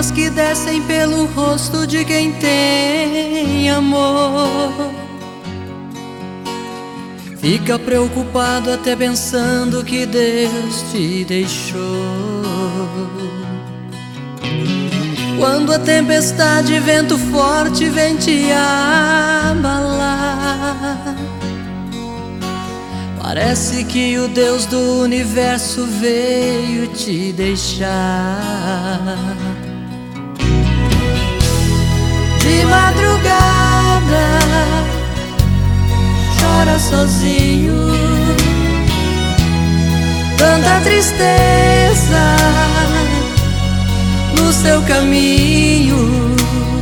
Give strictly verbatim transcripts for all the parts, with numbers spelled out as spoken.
lágrimas que descem pelo rosto de quem tem amor. Fica preocupado até pensando que Deus te deixou. Quando a tempestade e vento forte vem te abalar, parece que o Deus do universo veio te deixar. De madrugada chora sozinho, tanta tristeza no seu caminho.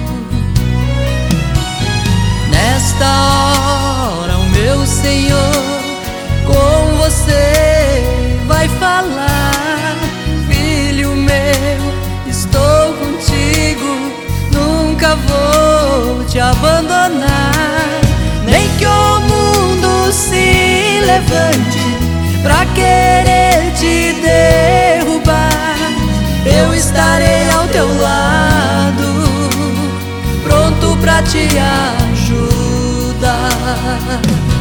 Nesta hora o meu Senhor com você vai falar: filho meu, estou contigo, nunca vou te abandonar. Nem que o mundo se levante pra querer te derrubar, eu estarei ao teu lado, pronto pra te ajudar.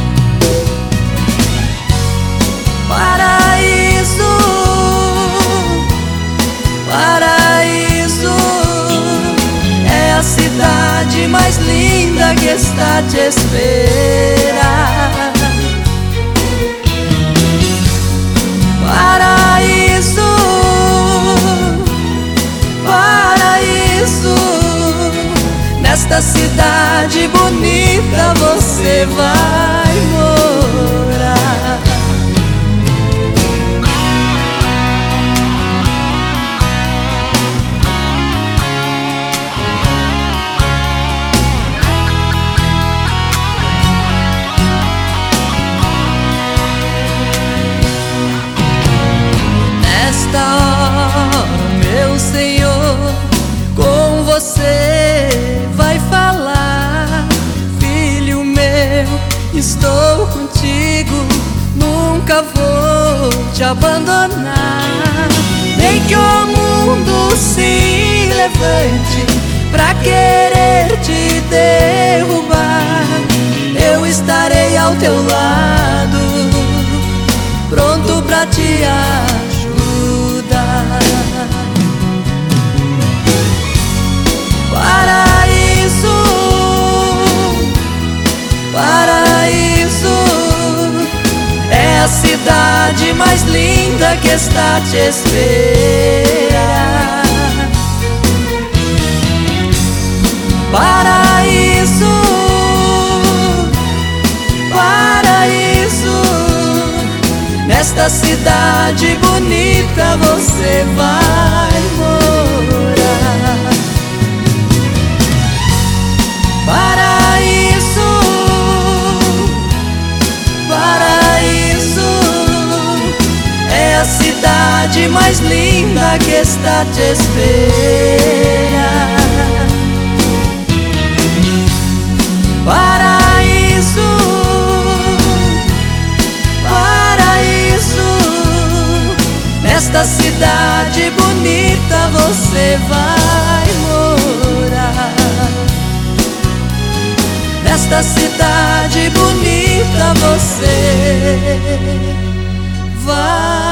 Paraíso, paraíso é a cidade mais linda que está te esperar. Paraíso, paraíso, nesta cidade bonita você vai morar. Nesta hora, meu Senhor com você vai falar: filho meu, estou contigo, nunca vou te abandonar. Nem que o mundo se levante pra querer te derrubar, eu estarei ao teu lado, pronto pra te ajudar. Paraíso, paraíso é a cidade mais linda que está te esperar. Paraíso, paraíso, nesta cidade bonita você vai morar. Paraíso, paraíso é a cidade mais linda que está te esperar. Paraíso, paraíso, nesta cidade bonita você vai morar. Nesta cidade bonita você vai